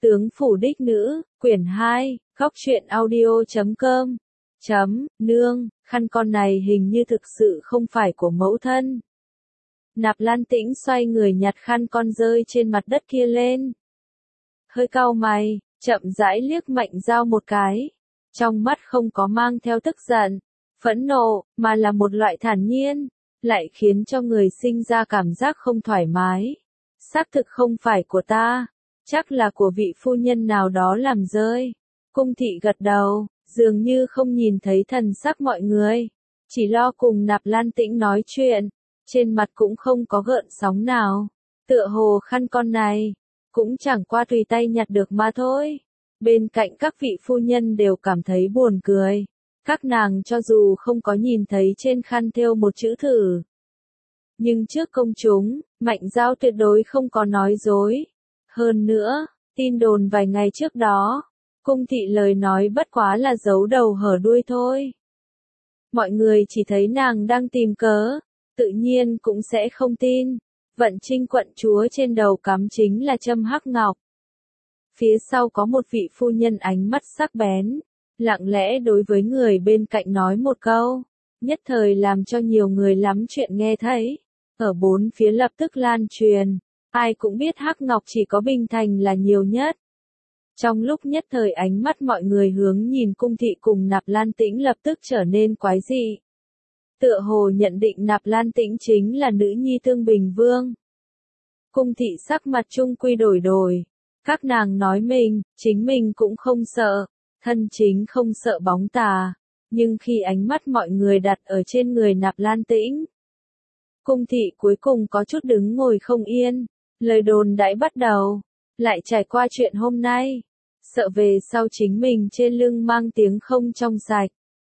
Tướng phủ đích nữ, quyển 2, góc truyện audio.com. Nương, khăn con này hình như thực sự không phải của mẫu thân. Nạp Lan Tĩnh xoay người nhặt khăn con rơi trên mặt đất kia lên. Hơi cau mày, chậm rãi liếc Mạnh Dao một cái. Trong mắt không có mang theo tức giận, phẫn nộ, mà là một loại thản nhiên, lại khiến cho người sinh ra cảm giác không thoải mái. Xác thực không phải của ta, chắc là của vị phu nhân nào đó làm rơi. Cung thị gật đầu, dường như không nhìn thấy thần sắc mọi người, chỉ lo cùng Nạp Lan Tĩnh nói chuyện, trên mặt cũng không có gợn sóng nào. Tựa hồ khăn con này, cũng chẳng qua tùy tay nhặt được mà thôi. Bên cạnh các vị phu nhân đều cảm thấy buồn cười. Các nàng cho dù không có nhìn thấy trên khăn thêu một chữ thử, nhưng trước công chúng, Mạnh Dao tuyệt đối không có nói dối. Hơn nữa, tin đồn vài ngày trước đó, cung thị lời nói bất quá là giấu đầu hở đuôi thôi. Mọi người chỉ thấy nàng đang tìm cớ, tự nhiên cũng sẽ không tin. Vận Trinh quận chúa trên đầu cắm chính là châm hắc ngọc. Phía sau có một vị phu nhân ánh mắt sắc bén, lặng lẽ đối với người bên cạnh nói một câu, nhất thời làm cho nhiều người lắm chuyện nghe thấy. Ở bốn phía lập tức lan truyền, ai cũng biết hắc ngọc chỉ có Bình Thành là nhiều nhất. Trong lúc nhất thời ánh mắt mọi người hướng nhìn cung thị cùng Nạp Lan Tĩnh lập tức trở nên quái dị. Tựa hồ nhận định Nạp Lan Tĩnh chính là nữ nhi Tương Bình Vương. Cung thị sắc mặt chung quy đổi đổi. Các nàng nói chính mình cũng không sợ, thân chính không sợ bóng tà, nhưng khi ánh mắt mọi người đặt ở trên người Nạp Lan Tĩnh, cung thị cuối cùng có chút đứng ngồi không yên, lời đồn đãi bắt đầu, lại trải qua chuyện hôm nay, sợ về sau chính mình trên lưng mang tiếng không trong sạch.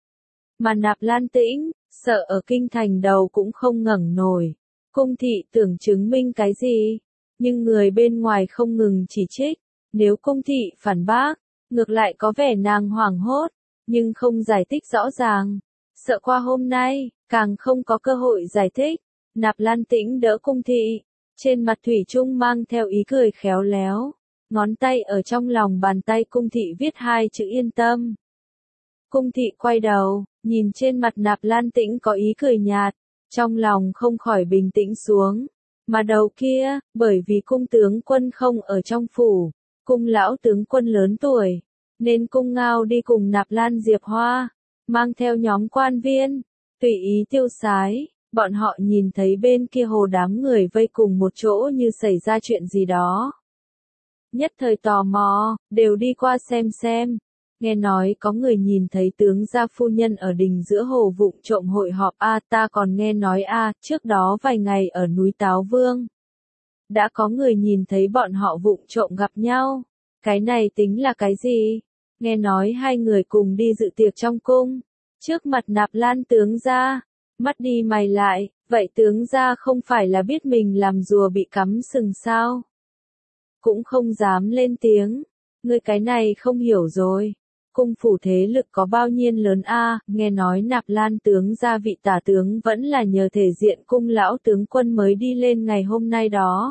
Mà Nạp Lan Tĩnh, sợ ở kinh thành đầu cũng không ngẩng nổi, cung thị tưởng chứng minh cái gì, nhưng người bên ngoài không ngừng chỉ trích, nếu cung thị phản bác, ngược lại có vẻ nàng hoảng hốt, nhưng không giải thích rõ ràng, sợ qua hôm nay, càng không có cơ hội giải thích. Nạp Lan Tĩnh đỡ cung thị, trên mặt thủy chung mang theo ý cười khéo léo, ngón tay ở trong lòng bàn tay cung thị viết hai chữ yên tâm. Cung thị quay đầu, nhìn trên mặt Nạp Lan Tĩnh có ý cười nhạt, trong lòng không khỏi bình tĩnh xuống. Mà đầu kia, bởi vì cung tướng quân không ở trong phủ, cung lão tướng quân lớn tuổi, nên cung Ngao đi cùng Nạp Lan Diệp Hoa, mang theo nhóm quan viên, tùy ý tiêu sái. Bọn họ nhìn thấy bên kia hồ đám người vây cùng một chỗ như xảy ra chuyện gì đó. Nhất thời tò mò, đều đi qua xem. Nghe nói có người nhìn thấy tướng gia phu nhân ở đình giữa hồ vụng trộm hội họp ta còn nghe nói trước đó vài ngày ở núi Táo Vương. Đã có người nhìn thấy bọn họ vụng trộm gặp nhau. Cái này tính là cái gì? Nghe nói hai người cùng đi dự tiệc trong cung. Trước mặt Nạp Lan tướng gia. Mắt đi mày lại, vậy tướng gia không phải là biết mình làm rùa bị cắm sừng sao? Cũng không dám lên tiếng. Ngươi cái này không hiểu rồi. Cung phủ thế lực có bao nhiêu lớn nghe nói Nạp Lan tướng gia vị tả tướng vẫn là nhờ thể diện cung lão tướng quân mới đi lên ngày hôm nay đó.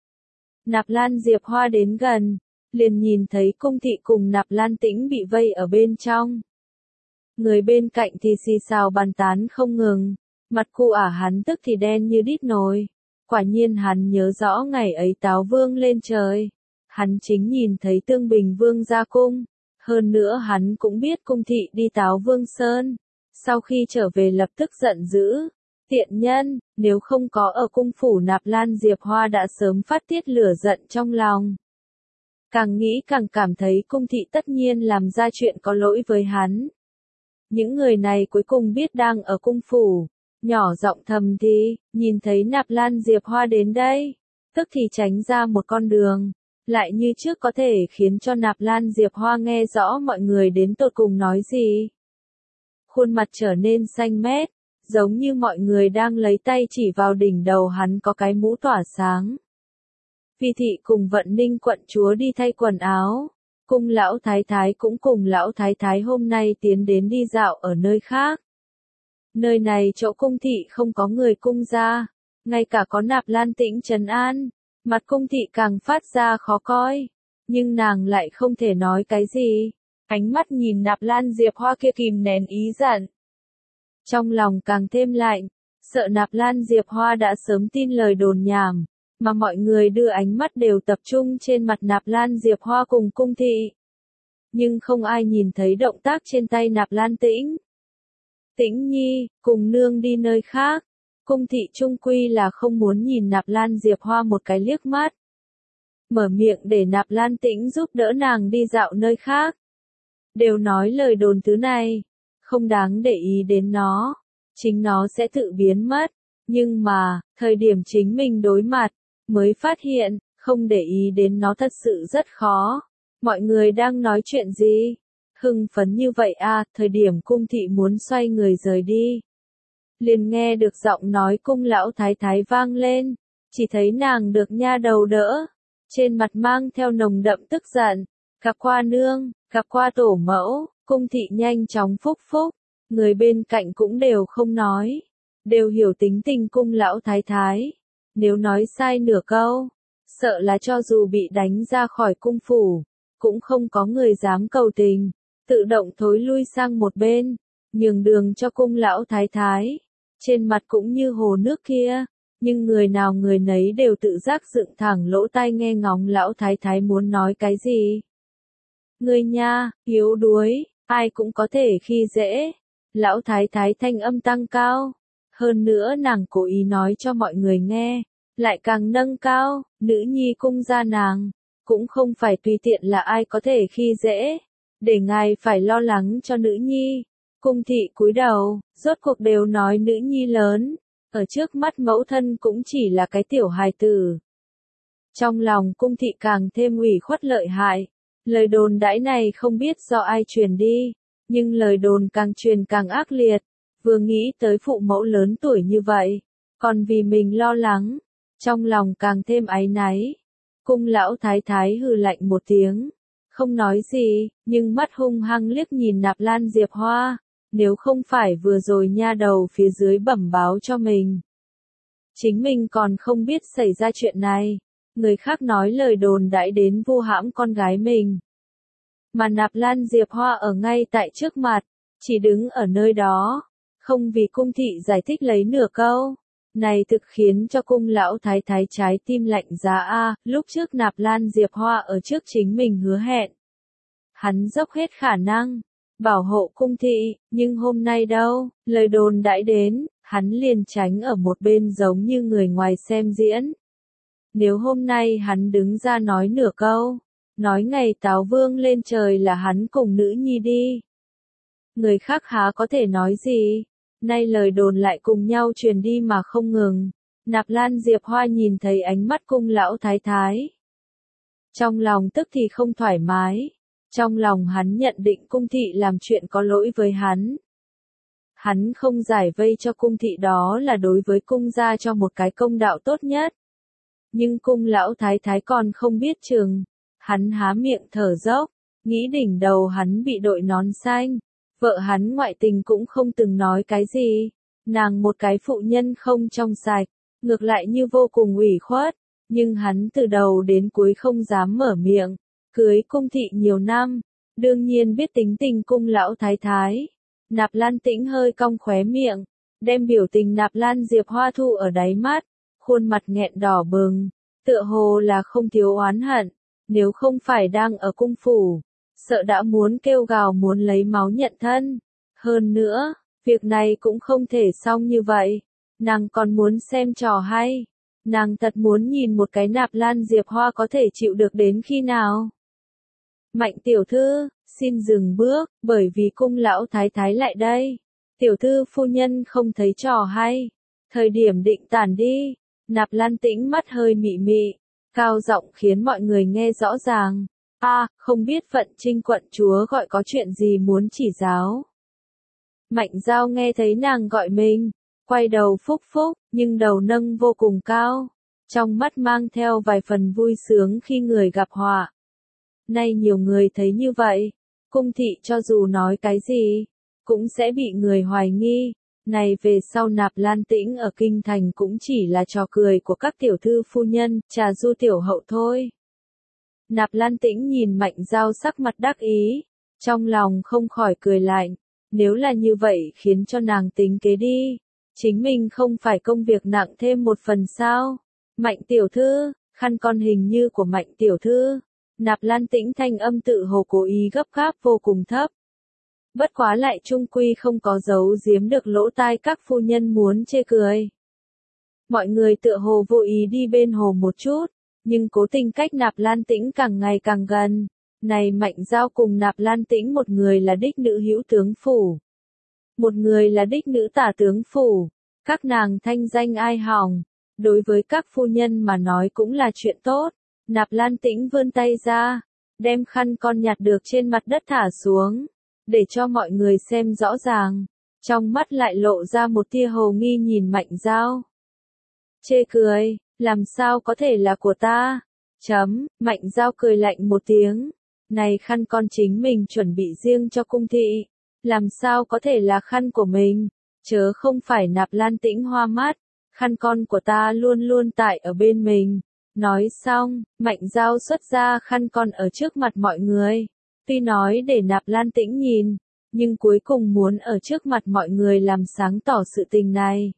Nạp Lan Diệp Hoa đến gần, liền nhìn thấy cung thị cùng Nạp Lan Tĩnh bị vây ở bên trong. Người bên cạnh thì xì xào bàn tán không ngừng, mặt cụ hắn tức thì đen như đít nồi. Quả nhiên hắn nhớ rõ ngày ấy Táo Vương lên trời. Hắn chính nhìn thấy Tương Bình Vương ra cung. Hơn nữa hắn cũng biết cung thị đi Táo Vương Sơn. Sau khi trở về lập tức giận dữ. Tiện nhân, nếu không có ở cung phủ Nạp Lan Diệp Hoa đã sớm phát tiết lửa giận trong lòng. Càng nghĩ càng cảm thấy cung thị tất nhiên làm ra chuyện có lỗi với hắn. Những người này cuối cùng biết đang ở cung phủ, nhỏ giọng thầm thì, nhìn thấy Nạp Lan Diệp Hoa đến đây, tức thì tránh ra một con đường, lại như trước có thể khiến cho Nạp Lan Diệp Hoa nghe rõ mọi người đến tột cùng nói gì. Khuôn mặt trở nên xanh mét, giống như mọi người đang lấy tay chỉ vào đỉnh đầu hắn có cái mũ tỏa sáng. Vi thị cùng Vận Ninh quận chúa đi thay quần áo. Cung lão thái thái cũng cùng lão thái thái hôm nay tiến đến đi dạo ở nơi khác. Nơi này chỗ cung thị không có người cung gia, ngay cả có Nạp Lan Tĩnh trấn an, mặt cung thị càng phát ra khó coi. nhưng nàng lại không thể nói cái gì. Ánh mắt nhìn Nạp Lan Diệp Hoa kia kìm nén ý giận. Trong lòng càng thêm lạnh, sợ Nạp Lan Diệp Hoa đã sớm tin lời đồn nhảm, mà mọi người đưa ánh mắt đều tập trung trên mặt Nạp Lan Diệp Hoa cùng Cung Thị. Nhưng không ai nhìn thấy động tác trên tay Nạp Lan Tĩnh. Tĩnh Nhi, cùng nương đi nơi khác. Cung Thị chung quy là không muốn nhìn Nạp Lan Diệp Hoa một cái liếc mắt. Mở miệng để Nạp Lan Tĩnh giúp đỡ nàng đi dạo nơi khác. Đều nói lời đồn thứ này, không đáng để ý đến nó, chính nó sẽ tự biến mất. Nhưng mà, thời điểm chính mình đối mặt, mới phát hiện, không để ý đến nó thật sự rất khó. Mọi người đang nói chuyện gì? Hưng phấn như vậy à, thời điểm Cung Thị muốn xoay người rời đi. Liền nghe được giọng nói Cung lão thái thái vang lên, chỉ thấy nàng được nha đầu đỡ, trên mặt mang theo nồng đậm tức giận, gặp qua nương, gặp qua tổ mẫu. Cung Thị nhanh chóng phúc phúc, người bên cạnh cũng đều không nói, đều hiểu tính tình Cung lão thái thái, nếu nói sai nửa câu, sợ là cho dù bị đánh ra khỏi cung phủ, cũng không có người dám cầu tình, tự động thối lui sang một bên, nhường đường cho Cung lão thái thái. Trên mặt cũng như hồ nước kia, nhưng người nào người nấy đều tự giác dựng thẳng lỗ tai nghe ngóng lão thái thái muốn nói cái gì. Người nha, yếu đuối, ai cũng có thể khi dễ. Lão thái thái thanh âm tăng cao, hơn nữa nàng cố ý nói cho mọi người nghe, lại càng nâng cao, nữ nhi cung gia nàng, cũng không phải tùy tiện là ai có thể khi dễ, để ngài phải lo lắng cho nữ nhi. Cung Thị cúi đầu, rốt cuộc đều nói nữ nhi lớn, ở trước mắt mẫu thân cũng chỉ là cái tiểu hài tử. Trong lòng Cung Thị càng thêm ủy khuất lợi hại, lời đồn đãi này không biết do ai truyền đi, nhưng lời đồn càng truyền càng ác liệt, vừa nghĩ tới phụ mẫu lớn tuổi như vậy, còn vì mình lo lắng, trong lòng càng thêm áy náy. Cung lão thái thái hừ lạnh một tiếng, không nói gì, nhưng mắt hung hăng liếc nhìn Nạp Lan Diệp Hoa. Nếu không phải vừa rồi nha đầu phía dưới bẩm báo cho mình, chính mình còn không biết xảy ra chuyện này, người khác nói lời đồn đãi đến vu hãm con gái mình. Mà Nạp Lan Diệp Hoa ở ngay tại trước mặt, chỉ đứng ở nơi đó, không vì Cung Thị giải thích lấy nửa câu. Này thực khiến cho Cung lão thái thái trái tim lạnh giá a, lúc trước Nạp Lan Diệp Hoa ở trước chính mình hứa hẹn. Hắn dốc hết khả năng bảo hộ Cung Thị, nhưng hôm nay đâu, lời đồn đãi đến, hắn liền tránh ở một bên giống như người ngoài xem diễn. Nếu hôm nay hắn đứng ra nói nửa câu, nói ngày Táo Vương lên trời là hắn cùng nữ nhi đi, người khác há có thể nói gì, nay lời đồn lại cùng nhau truyền đi mà không ngừng. Nạp Lan Diệp Hoa nhìn thấy ánh mắt Cung lão thái thái, trong lòng tức thì không thoải mái. Trong lòng hắn nhận định Cung Thị làm chuyện có lỗi với hắn. Hắn không giải vây cho Cung Thị đó là đối với cung gia cho một cái công đạo tốt nhất. Nhưng Cung lão thái thái còn không biết chừng. Hắn há miệng thở dốc, nghĩ đỉnh đầu hắn bị đội nón xanh. Vợ hắn ngoại tình cũng không từng nói cái gì. Nàng một cái phụ nhân không trong sạch, ngược lại như vô cùng ủy khuất. Nhưng hắn từ đầu đến cuối không dám mở miệng. Cưới Cung Thị nhiều năm, đương nhiên biết tính tình Cung lão thái thái. Nạp Lan Tĩnh hơi cong khóe miệng, đem biểu tình Nạp Lan Diệp Hoa thu ở đáy mắt, khuôn mặt nghẹn đỏ bừng, tựa hồ là không thiếu oán hận, nếu không phải đang ở cung phủ, sợ đã muốn kêu gào muốn lấy máu nhận thân. Hơn nữa, việc này cũng không thể xong như vậy, nàng còn muốn xem trò hay, nàng thật muốn nhìn một cái Nạp Lan Diệp Hoa có thể chịu được đến khi nào. Mạnh tiểu thư, xin dừng bước, bởi vì Cung lão thái thái lại đây. Tiểu thư phu nhân không thấy trò hay. Thời điểm định tản đi, Nạp Lan Tĩnh mắt hơi mị mị, cao giọng khiến mọi người nghe rõ ràng. Không biết Vận Trinh quận chúa gọi có chuyện gì muốn chỉ giáo. Mạnh Giao nghe thấy nàng gọi mình, quay đầu phúc phúc, nhưng đầu nâng vô cùng cao, trong mắt mang theo vài phần vui sướng khi người gặp họa. Nay nhiều người thấy như vậy, Cung Thị cho dù nói cái gì, cũng sẽ bị người hoài nghi. Này về sau Nạp Lan Tĩnh ở kinh thành cũng chỉ là trò cười của các tiểu thư phu nhân, trà du tiểu hậu thôi. Nạp Lan Tĩnh nhìn Mạnh Giao sắc mặt đắc ý, trong lòng không khỏi cười lạnh, nếu là như vậy khiến cho nàng tính kế đi, chính mình không phải công việc nặng thêm một phần sao? Mạnh tiểu thư, khăn con hình như của Mạnh tiểu thư. Nạp Lan Tĩnh thanh âm tự hồ cố ý gấp gáp vô cùng thấp. Bất quá lại trung quy không có giấu giếm được lỗ tai các phu nhân muốn chê cười. Mọi người tựa hồ vô ý đi bên hồ một chút, nhưng cố tình cách Nạp Lan Tĩnh càng ngày càng gần. Này Mạnh Giao cùng Nạp Lan Tĩnh, một người là đích nữ hữu tướng phủ, một người là đích nữ tả tướng phủ, các nàng thanh danh ai hỏng, đối với các phu nhân mà nói cũng là chuyện tốt. Nạp Lan Tĩnh vươn tay ra, đem khăn con nhặt được trên mặt đất thả xuống, để cho mọi người xem rõ ràng, trong mắt lại lộ ra một tia hồ nghi nhìn Mạnh Giao. Chê cười, làm sao có thể là của ta? Mạnh Giao cười lạnh một tiếng, này khăn con chính mình chuẩn bị riêng cho cung thị, làm sao có thể là khăn của mình, chớ không phải. Nạp Lan Tĩnh hoa mắt, khăn con của ta luôn luôn tại ở bên mình. Nói xong, Mạnh Giao xuất ra khăn con ở trước mặt mọi người, tuy nói để Nạp Lan Tĩnh nhìn, nhưng cuối cùng muốn ở trước mặt mọi người làm sáng tỏ sự tình này.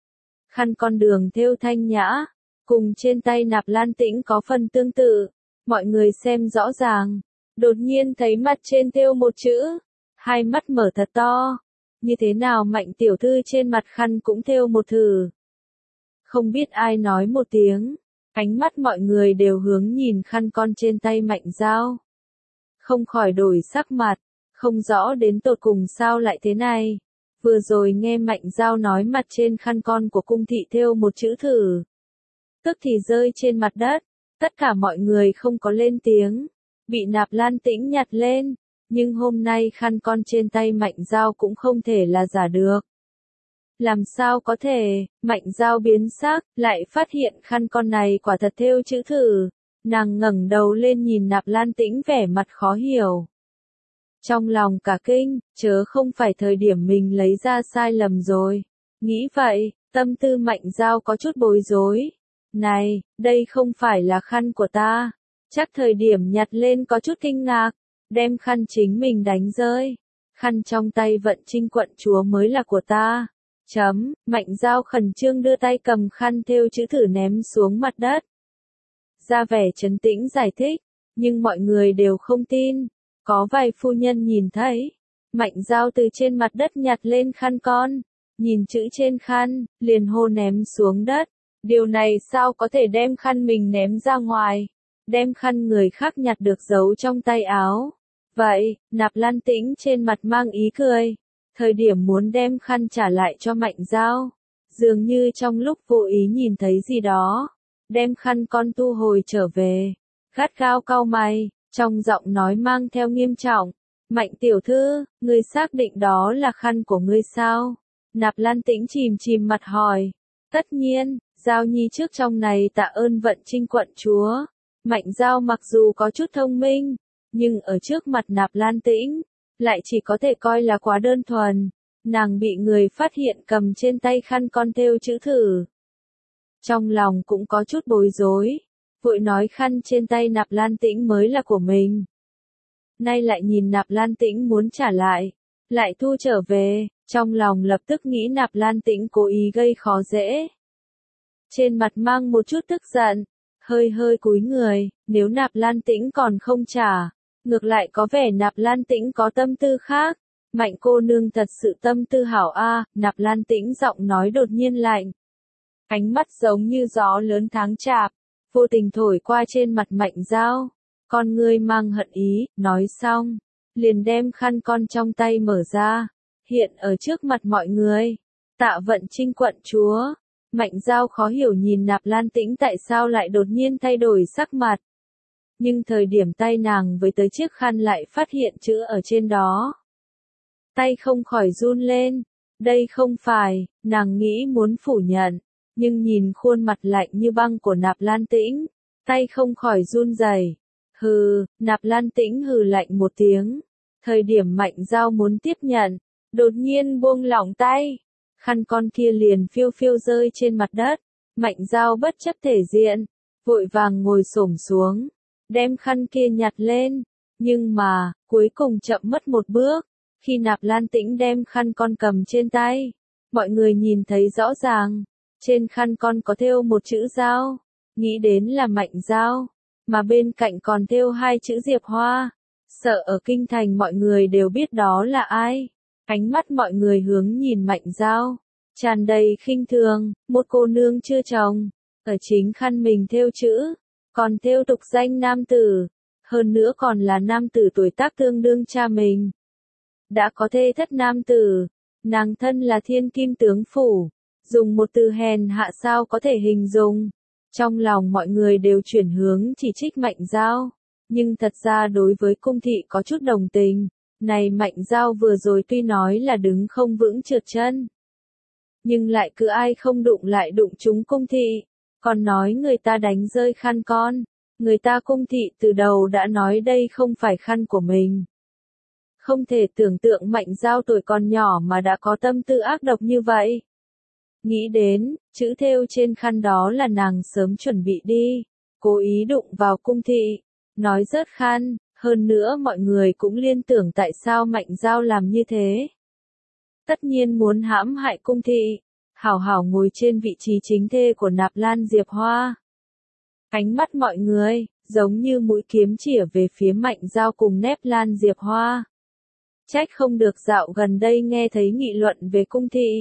Khăn con đường thêu thanh nhã, cùng trên tay Nạp Lan Tĩnh có phần tương tự, mọi người xem rõ ràng, đột nhiên thấy mặt trên thêu một chữ, hai mắt mở thật to, như thế nào Mạnh tiểu thư trên mặt khăn cũng thêu một thử. Không biết ai nói một tiếng, ánh mắt mọi người đều hướng nhìn khăn con trên tay Mạnh Giao. Không khỏi đổi sắc mặt, không rõ đến tột cùng sao lại thế này. Vừa rồi nghe Mạnh Giao nói mặt trên khăn con của cung thị thêu một chữ thử, tức thì rơi trên mặt đất, tất cả mọi người không có lên tiếng, bị Nạp Lan Tĩnh nhặt lên, nhưng hôm nay khăn con trên tay Mạnh Giao cũng không thể là giả được. Làm sao có thể? Mạnh Giao biến sắc, lại phát hiện khăn con này quả thật thêu chữ thử. Nàng ngẩng đầu lên nhìn Nạp Lan Tĩnh vẻ mặt khó hiểu. Trong lòng cả kinh, chớ không phải thời điểm mình lấy ra sai lầm rồi. Nghĩ vậy, tâm tư Mạnh Giao có chút bối rối. Này, đây không phải là khăn của ta. Chắc thời điểm nhặt lên có chút kinh ngạc, đem khăn chính mình đánh rơi. Khăn trong tay Vận Trinh quận chúa mới là của ta. Mạnh Giao khẩn trương đưa tay cầm khăn thêu chữ thử ném xuống mặt đất. Ra vẻ trấn tĩnh giải thích, nhưng mọi người đều không tin. Có vài phu nhân nhìn thấy, Mạnh Giao từ trên mặt đất nhặt lên khăn con, nhìn chữ trên khăn, liền hô ném xuống đất. Điều này sao có thể đem khăn mình ném ra ngoài, đem khăn người khác nhặt được giấu trong tay áo. Vậy, Nạp Lan Tĩnh trên mặt mang ý cười. Thời điểm muốn đem khăn trả lại cho Mạnh Giao, dường như trong lúc vô ý nhìn thấy gì đó, đem khăn con thu hồi trở về, gắt gao cau mày, trong giọng nói mang theo nghiêm trọng. Mạnh tiểu thư, ngươi xác định đó là khăn của ngươi sao? Nạp Lan Tĩnh chìm mặt hỏi. Tất nhiên, Giao nhi trước trong này tạ ơn Vận Trinh quận chúa. Mạnh Giao mặc dù có chút thông minh, nhưng ở trước mặt Nạp Lan Tĩnh, lại chỉ có thể coi là quá đơn thuần. Nàng bị người phát hiện cầm trên tay khăn con thêu chữ thử. Trong lòng cũng có chút bối rối, vội nói khăn trên tay Nạp Lan Tĩnh mới là của mình. Nay lại nhìn Nạp Lan Tĩnh muốn trả lại, lại thu trở về, trong lòng lập tức nghĩ Nạp Lan Tĩnh cố ý gây khó dễ. Trên mặt mang một chút tức giận, hơi cúi người, nếu Nạp Lan Tĩnh còn không trả, ngược lại có vẻ Nạp Lan Tĩnh có tâm tư khác. Mạnh cô nương thật sự tâm tư hảo a. Nạp Lan Tĩnh giọng nói đột nhiên lạnh. Ánh mắt giống như gió lớn tháng chạp, vô tình thổi qua trên mặt Mạnh Giao. Con ngươi mang hận ý, nói xong, liền đem khăn con trong tay mở ra, hiện ở trước mặt mọi người. Tạ Vận Trinh quận chúa. Mạnh Giao khó hiểu nhìn Nạp Lan Tĩnh tại sao lại đột nhiên thay đổi sắc mặt. Nhưng thời điểm tay nàng với tới chiếc khăn lại phát hiện chữ ở trên đó. Tay không khỏi run lên. Đây không phải, nàng nghĩ muốn phủ nhận, nhưng nhìn khuôn mặt lạnh như băng của Nạp Lan Tĩnh, tay không khỏi run rẩy. Hừ, Nạp Lan Tĩnh hừ lạnh một tiếng. Thời điểm Mạnh Giao muốn tiếp nhận, đột nhiên buông lỏng tay. Khăn con kia liền phiêu phiêu rơi trên mặt đất. Mạnh Giao bất chấp thể diện, vội vàng ngồi xổm xuống, đem khăn kia nhặt lên. Nhưng mà, cuối cùng chậm mất một bước. Khi Nạp Lan Tĩnh đem khăn con cầm trên tay, mọi người nhìn thấy rõ ràng, trên khăn con có thêu một chữ Giao, nghĩ đến là Mạnh Giao, mà bên cạnh còn thêu hai chữ Diệp Hoa. Sợ ở kinh thành mọi người đều biết đó là ai. Ánh mắt mọi người hướng nhìn Mạnh Giao, tràn đầy khinh thường, một cô nương chưa chồng, ở chính khăn mình thêu chữ, còn thêu tục danh nam tử, hơn nữa còn là nam tử tuổi tác tương đương cha mình. Đã có thê thất nam tử, nàng thân là thiên kim tướng phủ, dùng một từ hèn hạ sao có thể hình dung. Trong lòng mọi người đều chuyển hướng chỉ trích Mạnh Giao, nhưng thật ra đối với cung thị có chút đồng tình. Này Mạnh Giao vừa rồi tuy nói là đứng không vững trượt chân, nhưng lại cứ ai không đụng lại đụng chúng cung thị, còn nói người ta đánh rơi khăn con. Người ta cung thị từ đầu đã nói đây không phải khăn của mình. Không thể tưởng tượng Mạnh Giao tuổi còn nhỏ mà đã có tâm tư ác độc như vậy. Nghĩ đến, chữ thêu trên khăn đó là nàng sớm chuẩn bị đi, cố ý đụng vào cung thị, nói rớt khăn, hơn nữa mọi người cũng liên tưởng tại sao Mạnh Giao làm như thế. Tất nhiên muốn hãm hại cung thị, hảo hảo ngồi trên vị trí chính thê của Nạp Lan Diệp Hoa. Ánh mắt mọi người, giống như mũi kiếm chĩa về phía Mạnh Giao cùng Nép Lan Diệp Hoa. Trách không được dạo gần đây nghe thấy nghị luận về cung thị.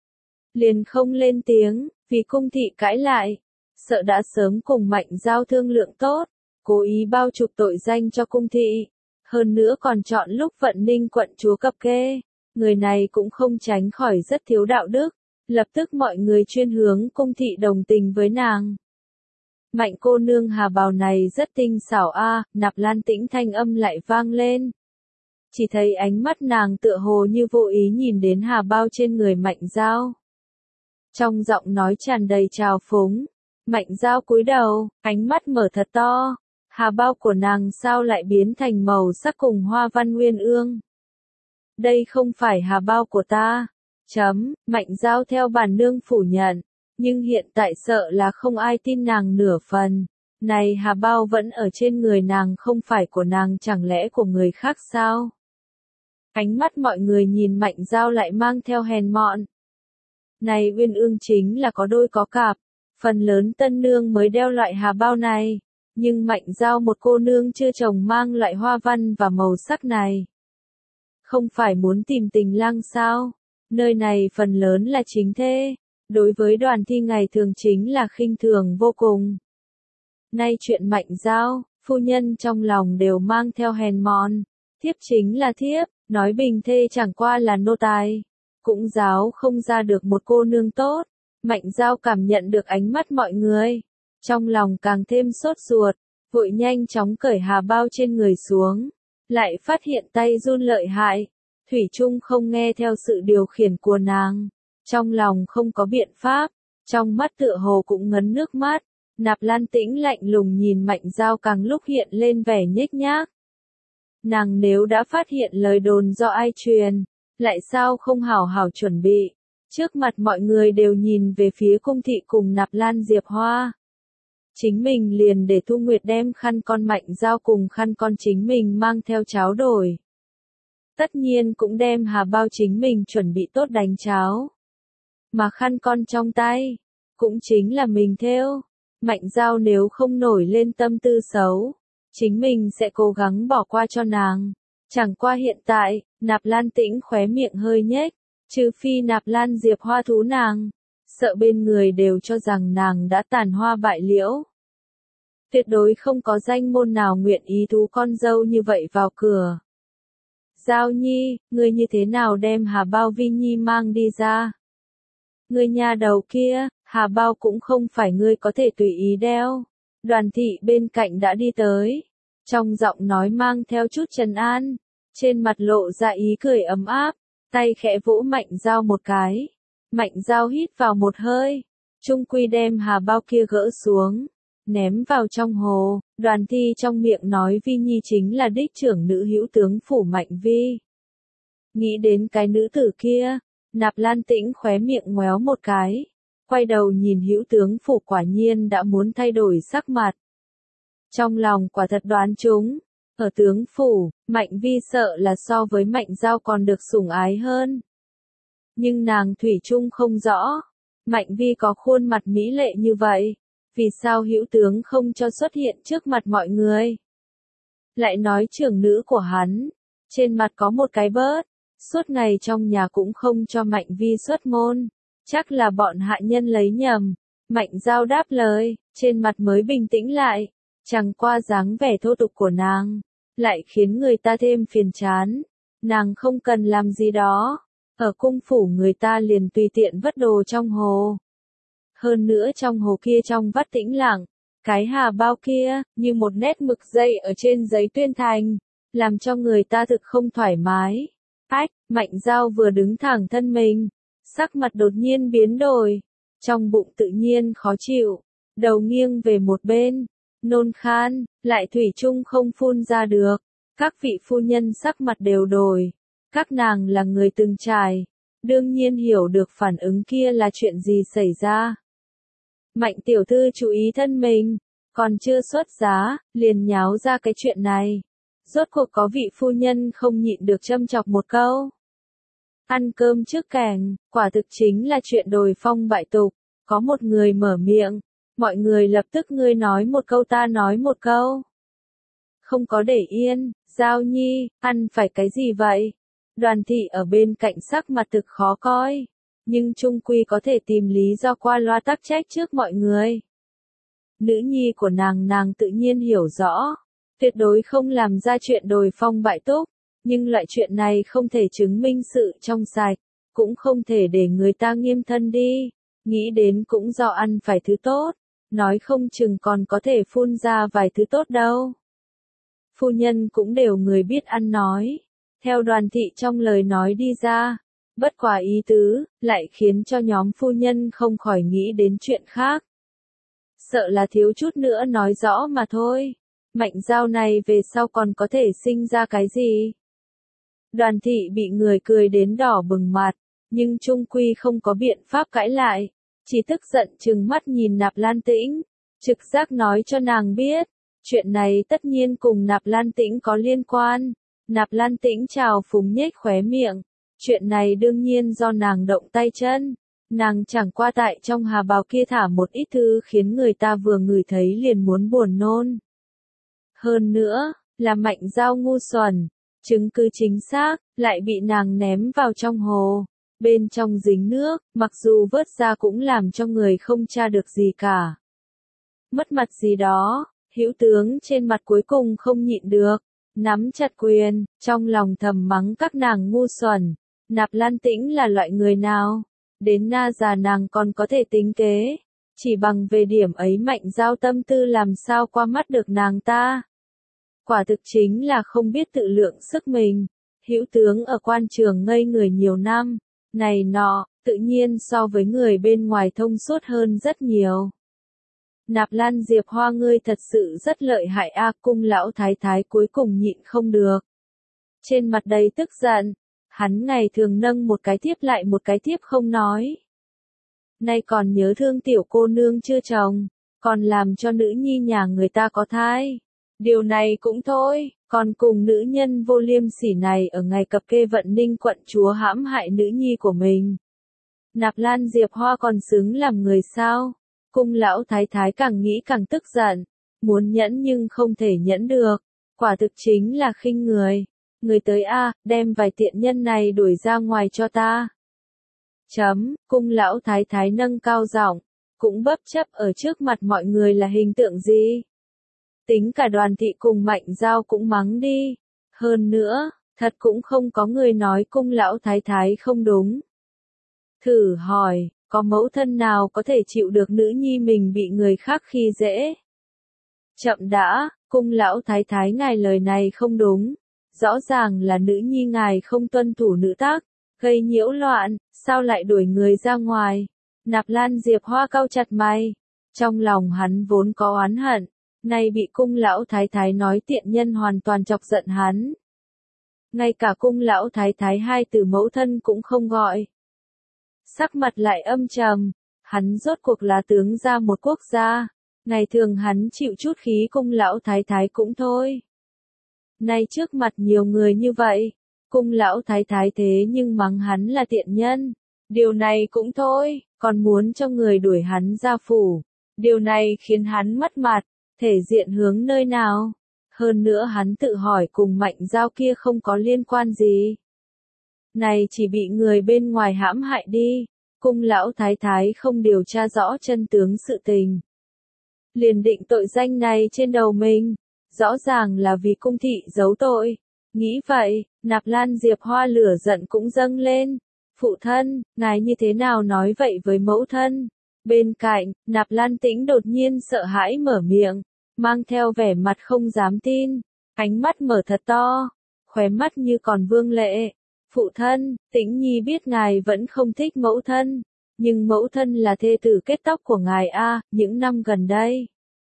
Liền không lên tiếng, vì cung thị cãi lại. Sợ đã sớm cùng Mạnh Giao thương lượng tốt, cố ý bao chụp tội danh cho cung thị. Hơn nữa còn chọn lúc Vận Ninh quận chúa cập kê. Người này cũng không tránh khỏi rất thiếu đạo đức. Lập tức mọi người chuyên hướng cung thị đồng tình với nàng. Mạnh cô nương Hà bào này rất tinh xảo a, Nạp Lan Tĩnh thanh âm lại vang lên. Chỉ thấy ánh mắt nàng tựa hồ như vô ý nhìn đến hà bao trên người Mạnh Giao. Trong giọng nói tràn đầy trào phúng, Mạnh Giao cúi đầu, ánh mắt mở thật to. Hà bao của nàng sao lại biến thành màu sắc cùng hoa văn nguyên ương? Đây không phải hà bao của ta. Mạnh Giao theo bản nương phủ nhận. Nhưng hiện tại sợ là không ai tin nàng nửa phần. Này hà bao vẫn ở trên người nàng không phải của nàng chẳng lẽ của người khác sao? Ánh mắt mọi người nhìn Mạnh Giao lại mang theo hèn mọn. Này uyên ương chính là có đôi có cặp. Phần lớn tân nương mới đeo loại hà bao này. Nhưng Mạnh Giao một cô nương chưa chồng mang loại hoa văn và màu sắc này. Không phải muốn tìm tình lang sao? Nơi này phần lớn là chính thê. Đối với Đoàn Thi ngày thường chính là khinh thường vô cùng. Nay chuyện Mạnh Giao, phu nhân trong lòng đều mang theo hèn mọn. Thiếp chính là thiếp, nói bình thê chẳng qua là nô tài. Cũng giáo không ra được một cô nương tốt. Mạnh Giao cảm nhận được ánh mắt mọi người. Trong lòng càng thêm sốt ruột, vội nhanh chóng cởi hà bao trên người xuống. Lại phát hiện tay run lợi hại. Thủy chung không nghe theo sự điều khiển của nàng. Trong lòng không có biện pháp, trong mắt tựa hồ cũng ngấn nước mắt. Nạp Lan Tĩnh lạnh lùng nhìn Mạnh Giao càng lúc hiện lên vẻ nhếch nhác. Nàng nếu đã phát hiện lời đồn do ai truyền, lại sao không hảo hảo chuẩn bị. Trước mặt mọi người đều nhìn về phía cung thị cùng Nạp Lan Diệp Hoa. Chính mình liền để Thu Nguyệt đem khăn con Mạnh Giao cùng khăn con chính mình mang theo cháo đổi. Tất nhiên cũng đem hà bao chính mình chuẩn bị tốt đánh cháo. Mà khăn con trong tay, cũng chính là mình thêu. Mạnh Giao nếu không nổi lên tâm tư xấu, chính mình sẽ cố gắng bỏ qua cho nàng. Chẳng qua hiện tại, Nạp Lan Tĩnh khóe miệng hơi nhếch, trừ phi Nạp Lan Diệp Hoa thú nàng, sợ bên người đều cho rằng nàng đã tàn hoa bại liễu. Tuyệt đối không có danh môn nào nguyện ý thú con dâu như vậy vào cửa. Giao Nhi, ngươi như thế nào đem hà bao Vi Nhi mang đi ra? Ngươi nhà đầu kia, hà bao cũng không phải ngươi có thể tùy ý đeo. Đoàn thị bên cạnh đã đi tới. Trong giọng nói mang theo chút trấn an. Trên mặt lộ ra ý cười ấm áp. Tay khẽ vỗ Mạnh Giao một cái. Mạnh Giao hít vào một hơi. Trung quy đem hà bao kia gỡ xuống. Ném vào trong hồ. Đoàn thi trong miệng nói Vi Nhi chính là đích trưởng nữ hữu tướng phủ Mạnh Vi. Nghĩ đến cái nữ tử kia. Nạp Lan Tĩnh khóe miệng ngoéo một cái. Quay đầu nhìn hữu tướng phủ quả nhiên đã muốn thay đổi sắc mặt. Trong lòng quả thật đoán trúng. Ở tướng phủ, Mạnh Vi sợ là so với Mạnh Giao còn được sủng ái hơn. Nhưng nàng thủy chung không rõ. Mạnh Vi có khuôn mặt mỹ lệ như vậy. Vì sao hữu tướng không cho xuất hiện trước mặt mọi người? Lại nói trưởng nữ của hắn. Trên mặt có một cái bớt. Suốt ngày trong nhà cũng không cho Mạnh Vi xuất môn. Chắc là bọn hạ nhân lấy nhầm. Mạnh Giao đáp lời, trên mặt mới bình tĩnh lại. Chẳng qua dáng vẻ thô tục của nàng, lại khiến người ta thêm phiền chán. Nàng không cần làm gì đó. Ở cung phủ người ta liền tùy tiện vất đồ trong hồ. Hơn nữa trong hồ kia trong vắt tĩnh lặng. Cái hà bao kia, như một nét mực dây ở trên giấy tuyên thành. Làm cho người ta thực không thoải mái. Ách, Mạnh Giao vừa đứng thẳng thân mình. Sắc mặt đột nhiên biến đổi. Trong bụng tự nhiên khó chịu. Đầu nghiêng về một bên. Nôn khan, lại thủy chung không phun ra được. Các vị phu nhân sắc mặt đều đổi. Các nàng là người từng trải. Đương nhiên hiểu được phản ứng kia là chuyện gì xảy ra. Mạnh tiểu thư chú ý thân mình. Còn chưa xuất giá, liền nháo ra cái chuyện này. Rốt cuộc có vị phu nhân không nhịn được châm chọc một câu. Ăn cơm trước kèng, quả thực chính là chuyện đồi phong bại tục. Có một người mở miệng. Mọi người lập tức ngươi nói một câu ta nói một câu. Không có để yên, Giao Nhi, ăn phải cái gì vậy? Đoàn thị ở bên cạnh sắc mặt thực khó coi. Nhưng trung quy có thể tìm lý do qua loa tắc trách trước mọi người. Nữ nhi của nàng tự nhiên hiểu rõ. Tuyệt đối không làm ra chuyện đồi phong bại tục. Nhưng loại chuyện này không thể chứng minh sự trong sạch. Cũng không thể để người ta nghiêm thân đi. Nghĩ đến cũng do ăn phải thứ tốt. Nói không chừng còn có thể phun ra vài thứ tốt đâu. Phu nhân cũng đều người biết ăn nói. Theo Đoàn thị trong lời nói đi ra. Bất quả ý tứ, lại khiến cho nhóm phu nhân không khỏi nghĩ đến chuyện khác. Sợ là thiếu chút nữa nói rõ mà thôi. Mạnh Giao này về sau còn có thể sinh ra cái gì? Đoàn thị bị người cười đến đỏ bừng mặt. Nhưng trung quy không có biện pháp cãi lại. Chỉ tức giận trừng mắt nhìn Nạp Lan Tĩnh, trực giác nói cho nàng biết, chuyện này tất nhiên cùng Nạp Lan Tĩnh có liên quan. Nạp Lan Tĩnh trào phúng nhếch khóe miệng, chuyện này đương nhiên do nàng động tay chân, nàng chẳng qua tại trong hà bào kia thả một ít thứ khiến người ta vừa ngửi thấy liền muốn buồn nôn. Hơn nữa, là Mạnh Giao ngu xuẩn, chứng cứ chính xác, lại bị nàng ném vào trong hồ. Bên trong dính nước, mặc dù vớt ra cũng làm cho người không tra được gì cả. Mất mặt gì đó, hữu tướng trên mặt cuối cùng không nhịn được, nắm chặt quyền, trong lòng thầm mắng các nàng ngu xuẩn. Nạp Lan Tĩnh là loại người nào? Đến na già nàng còn có thể tính kế. Chỉ bằng về điểm ấy Mạnh Giao tâm tư làm sao qua mắt được nàng ta. Quả thực chính là không biết tự lượng sức mình. Hữu tướng ở quan trường ngây người nhiều năm. Này nọ, tự nhiên so với người bên ngoài thông suốt hơn rất nhiều. Nạp Lan Diệp Hoa ngươi thật sự rất lợi hại a, cung lão thái thái cuối cùng nhịn không được. Trên mặt đầy tức giận, hắn ngày thường nâng một cái tiếp lại một cái tiếp không nói. Nay còn nhớ thương tiểu cô nương chưa chồng, còn làm cho nữ nhi nhà người ta có thai. Điều này cũng thôi, còn cùng nữ nhân vô liêm sỉ này ở ngày cập kê Vận Ninh quận chúa hãm hại nữ nhi của mình. Nạp Lan Diệp Hoa còn xứng làm người sao? Cung lão thái thái càng nghĩ càng tức giận, muốn nhẫn nhưng không thể nhẫn được, quả thực chính là khinh người. Người tới a, đem vài tiện nhân này đuổi ra ngoài cho ta. Cung lão thái thái nâng cao giọng, cũng bấp chấp ở trước mặt mọi người là hình tượng gì? Tính cả Đoàn thị cùng Mạnh Giao cũng mắng đi. Hơn nữa, thật cũng không có người nói cung lão thái thái không đúng. Thử hỏi, có mẫu thân nào có thể chịu được nữ nhi mình bị người khác khi dễ? Chậm đã, cung lão thái thái ngài lời này không đúng. Rõ ràng là nữ nhi ngài không tuân thủ nữ tắc, gây nhiễu loạn, sao lại đuổi người ra ngoài? Nạp Lan Diệp Hoa cau chặt mày. Trong lòng hắn vốn có oán hận, nay bị cung lão thái thái nói tiện nhân hoàn toàn chọc giận hắn. Ngay cả cung lão thái thái hai từ mẫu thân cũng không gọi. Sắc mặt lại âm trầm, hắn rốt cuộc là tướng gia một quốc gia, Ngày thường hắn chịu chút khí cung lão thái thái cũng thôi. Nay trước mặt nhiều người như vậy, cung lão thái thái thế nhưng mắng hắn là tiện nhân. Điều này cũng thôi, còn muốn cho người đuổi hắn ra phủ. Điều này khiến hắn mất mặt, thể diện hướng nơi nào. Hơn nữa hắn tự hỏi cùng Mạnh Giao kia không có liên quan gì. Này chỉ bị người bên ngoài hãm hại đi, cung lão thái thái không điều tra rõ chân tướng sự tình. Liền định tội danh này trên đầu mình, rõ ràng là vì cung thị giấu tội. Nghĩ vậy, Nạp Lan Diệp Hoa lửa giận cũng dâng lên. Phụ thân, ngài như thế nào nói vậy với mẫu thân? Bên cạnh, Nạp Lan Tĩnh đột nhiên sợ hãi mở miệng, mang theo vẻ mặt không dám tin, ánh mắt mở thật to, khóe mắt như còn vương lệ. Phụ thân, Tĩnh Nhi biết ngài vẫn không thích mẫu thân, nhưng mẫu thân là thê tử kết tóc của ngài a, những năm gần đây.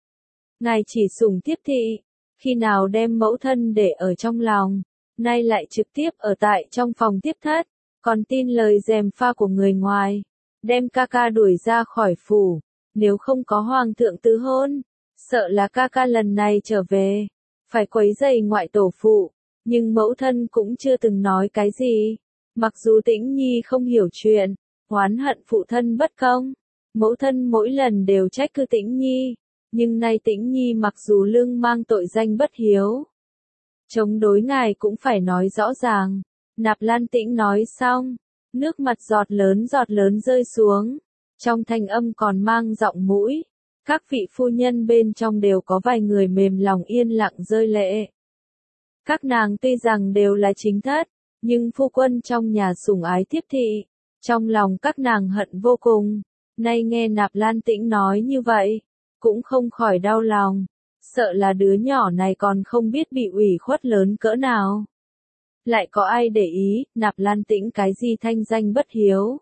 Ngài chỉ sủng tiếp thị, khi nào đem mẫu thân để ở trong lòng, nay lại trực tiếp ở tại trong phòng tiếp thất, còn tin lời gièm pha của người ngoài, đem ca ca đuổi ra khỏi phủ, nếu không có hoàng thượng tứ hôn, sợ là ca ca lần này trở về, phải quấy rầy ngoại tổ phụ, nhưng mẫu thân cũng chưa từng nói cái gì, mặc dù Tĩnh Nhi không hiểu chuyện, oán hận phụ thân bất công, mẫu thân mỗi lần đều trách cứ Tĩnh Nhi, nhưng nay Tĩnh Nhi mặc dù lưng mang tội danh bất hiếu, chống đối ngài cũng phải nói rõ ràng. Nạp Lan Tĩnh nói xong, nước mặt giọt lớn rơi xuống, trong thanh âm còn mang giọng mũi. Các vị phu nhân bên trong đều có vài người mềm lòng yên lặng rơi lệ. Các nàng tuy rằng đều là chính thất, nhưng phu quân trong nhà sủng ái tiếp thị, trong lòng các nàng hận vô cùng. Nay nghe Nạp Lan Tĩnh nói như vậy, cũng không khỏi đau lòng, sợ là đứa nhỏ này còn không biết bị ủy khuất lớn cỡ nào. Lại có ai để ý, Nạp Lan Tĩnh cái gì thanh danh bất hiếu.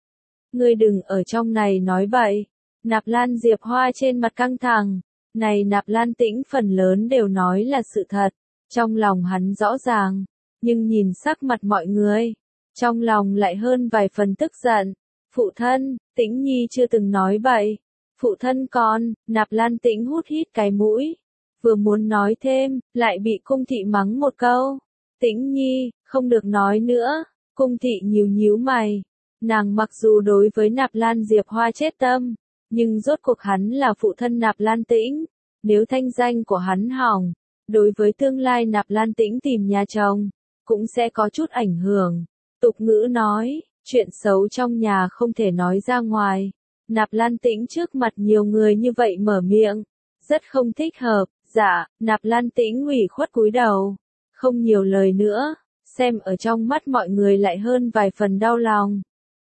Ngươi đừng ở trong này nói bậy. Nạp Lan Diệp Hoa trên mặt căng thẳng, này Nạp Lan Tĩnh phần lớn đều nói là sự thật, trong lòng hắn rõ ràng, nhưng nhìn sắc mặt mọi người, trong lòng lại hơn vài phần tức giận. Phụ thân, Tĩnh Nhi chưa từng nói bậy. Phụ thân con, Nạp Lan Tĩnh hút hít cái mũi, vừa muốn nói thêm, lại bị cung thị mắng một câu. Tĩnh Nhi, không được nói nữa, cung thị nhíu mày. Nàng mặc dù đối với Nạp Lan Diệp Hoa chết tâm, nhưng rốt cuộc hắn là phụ thân Nạp Lan Tĩnh, nếu thanh danh của hắn hỏng, đối với tương lai Nạp Lan Tĩnh tìm nhà chồng, cũng sẽ có chút ảnh hưởng. Tục ngữ nói, chuyện xấu trong nhà không thể nói ra ngoài. Nạp Lan Tĩnh trước mặt nhiều người như vậy mở miệng, rất không thích hợp. Dạ, Nạp Lan Tĩnh ủy khuất cúi đầu, không nhiều lời nữa, xem ở trong mắt mọi người lại hơn vài phần đau lòng.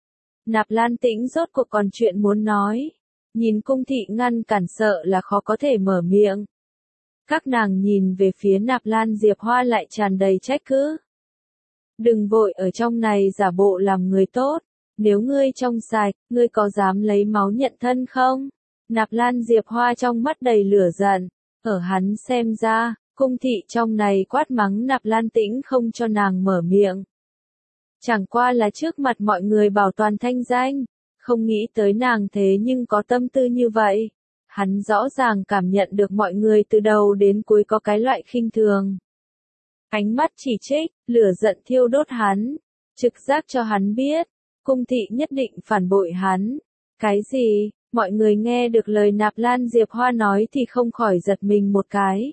Nạp Lan Tĩnh rốt cuộc còn chuyện muốn nói, nhìn cung thị ngăn cản sợ là khó có thể mở miệng. Các nàng nhìn về phía Nạp Lan Diệp Hoa lại tràn đầy trách cứ. Đừng vội ở trong này giả bộ làm người tốt, nếu ngươi trong sạch, ngươi có dám lấy máu nhận thân không? Nạp Lan Diệp Hoa trong mắt đầy lửa giận, ở hắn xem ra, cung thị trong này quát mắng Nạp Lan Tĩnh không cho nàng mở miệng. Chẳng qua là trước mặt mọi người bảo toàn thanh danh, không nghĩ tới nàng thế nhưng có tâm tư như vậy. Hắn rõ ràng cảm nhận được mọi người từ đầu đến cuối có cái loại khinh thường. Ánh mắt chỉ trích, lửa giận thiêu đốt hắn, trực giác cho hắn biết, cung thị nhất định phản bội hắn. Cái gì? Mọi người nghe được lời Nạp Lan Diệp Hoa nói thì không khỏi giật mình một cái.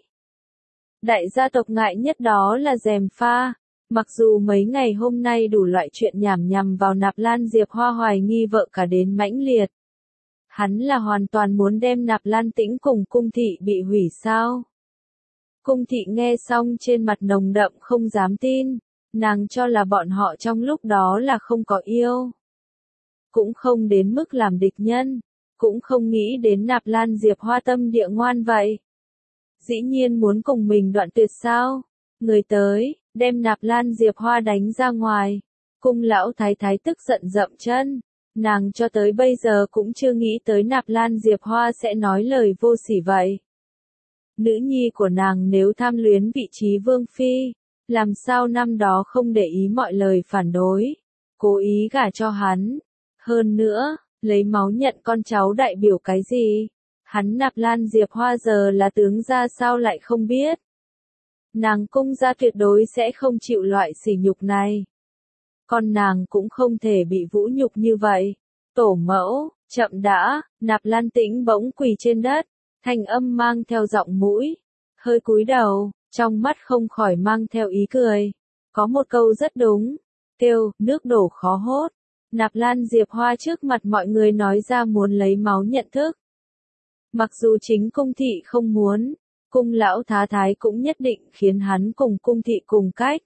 Đại gia tộc ngại nhất đó là gièm pha. Mặc dù mấy ngày hôm nay đủ loại chuyện nhảm nhằm vào Nạp Lan Diệp Hoa hoài nghi vợ cả đến mãnh liệt. Hắn là hoàn toàn muốn đem Nạp Lan Tĩnh cùng cung thị bị hủy sao. Cung thị nghe xong trên mặt nồng đậm không dám tin, nàng cho là bọn họ trong lúc đó là không có yêu. Cũng không đến mức làm địch nhân, cũng không nghĩ đến Nạp Lan Diệp Hoa tâm địa ngoan vậy. Dĩ nhiên muốn cùng mình đoạn tuyệt sao, người tới, đem Nạp Lan Diệp Hoa đánh ra ngoài. Cung lão thái thái tức giận dậm chân, nàng cho tới bây giờ cũng chưa nghĩ tới Nạp Lan Diệp Hoa sẽ nói lời vô sỉ vậy. Nữ nhi của nàng nếu tham luyến vị trí vương phi, làm sao năm đó không để ý mọi lời phản đối, cố ý gả cho hắn. Hơn nữa, lấy máu nhận con cháu đại biểu cái gì? Hắn Nạp Lan Diệp Hoa giờ là tướng gia sao lại không biết. Nàng cung gia tuyệt đối sẽ không chịu loại sỉ nhục này. Con nàng cũng không thể bị vũ nhục như vậy. Tổ mẫu, chậm đã, Nạp Lan Tĩnh bỗng quỳ trên đất, thanh âm mang theo giọng mũi, hơi cúi đầu, trong mắt không khỏi mang theo ý cười. Có một câu rất đúng, kêu, nước đổ khó hốt. Nạp Lan Diệp Hoa trước mặt mọi người nói ra muốn lấy máu nhận thức. Mặc dù chính cung thị không muốn, cung lão thái cũng nhất định khiến hắn cùng cung thị cùng cách.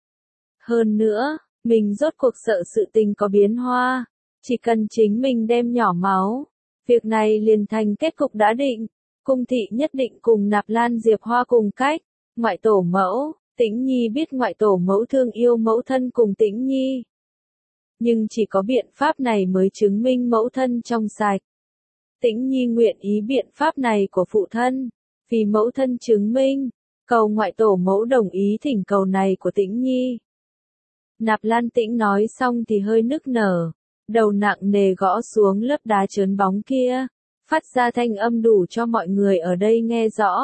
Hơn nữa, mình rốt cuộc sợ sự tình có biến hoa, chỉ cần chính mình đem nhỏ máu, việc này liền thành kết cục đã định, cung thị nhất định cùng Nạp Lan Diệp Hoa cùng cách. Ngoại tổ mẫu, Tĩnh Nhi biết ngoại tổ mẫu thương yêu mẫu thân cùng Tĩnh Nhi. Nhưng chỉ có biện pháp này mới chứng minh mẫu thân trong sạch. Tĩnh Nhi nguyện ý biện pháp này của phụ thân, vì mẫu thân chứng minh, cầu ngoại tổ mẫu đồng ý thỉnh cầu này của Tĩnh Nhi. Nạp Lan Tĩnh nói xong thì hơi nức nở, đầu nặng nề gõ xuống lớp đá trơn bóng kia, phát ra thanh âm đủ cho mọi người ở đây nghe rõ.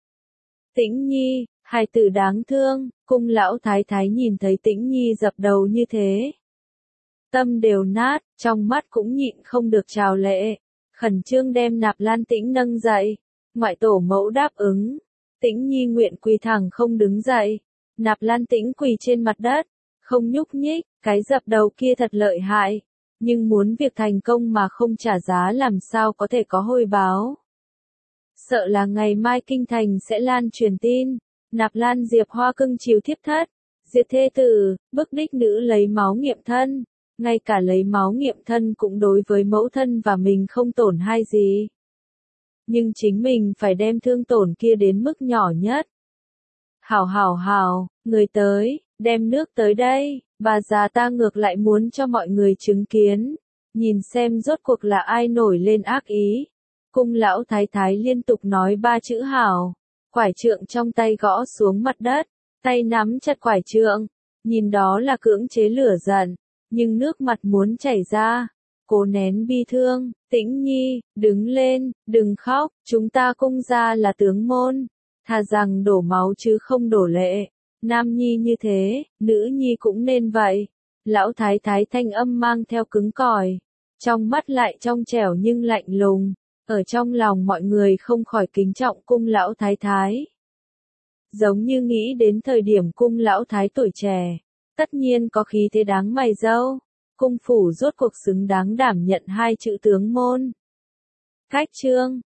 Tĩnh Nhi, hài tử đáng thương, cung lão thái nhìn thấy Tĩnh Nhi dập đầu như thế. Tâm đều nát, trong mắt cũng nhịn không được trào lệ, khẩn trương đem Nạp Lan Tĩnh nâng dậy. Ngoại tổ mẫu đáp ứng, Tĩnh Nhi nguyện quỳ thẳng không đứng dậy. Nạp Lan Tĩnh quỳ trên mặt đất, không nhúc nhích, cái dập đầu kia thật lợi hại, nhưng muốn việc thành công mà không trả giá làm sao có thể có hồi báo. Sợ là ngày mai kinh thành sẽ lan truyền tin, Nạp Lan Diệp Hoa cưng chiều thiếp thất, diệt thê tử, bức đích nữ lấy máu nghiệm thân, ngay cả lấy máu nghiệm thân cũng đối với mẫu thân và mình không tổn hại gì. Nhưng chính mình phải đem thương tổn kia đến mức nhỏ nhất. Hảo, người tới, đem nước tới đây, bà già ta ngược lại muốn cho mọi người chứng kiến, nhìn xem rốt cuộc là ai nổi lên ác ý. Cung lão thái liên tục nói ba chữ hảo, quải trượng trong tay gõ xuống mặt đất, tay nắm chặt quải trượng, nhìn đó là cưỡng chế lửa giận, nhưng nước mặt muốn chảy ra. Cố nén bi thương, Tĩnh Nhi, đứng lên, đừng khóc, chúng ta cung gia là tướng môn, thà rằng đổ máu chứ không đổ lệ. Nam nhi như thế, nữ nhi cũng nên vậy. Lão thái thanh âm mang theo cứng cỏi, trong mắt lại trong trẻo nhưng lạnh lùng, ở trong lòng mọi người không khỏi kính trọng cung lão thái. Giống như nghĩ đến thời điểm cung lão thái tuổi trẻ, tất nhiên có khí thế đáng mày râu. Cung phủ rốt cuộc xứng đáng đảm nhận hai chữ tướng môn. Khách chương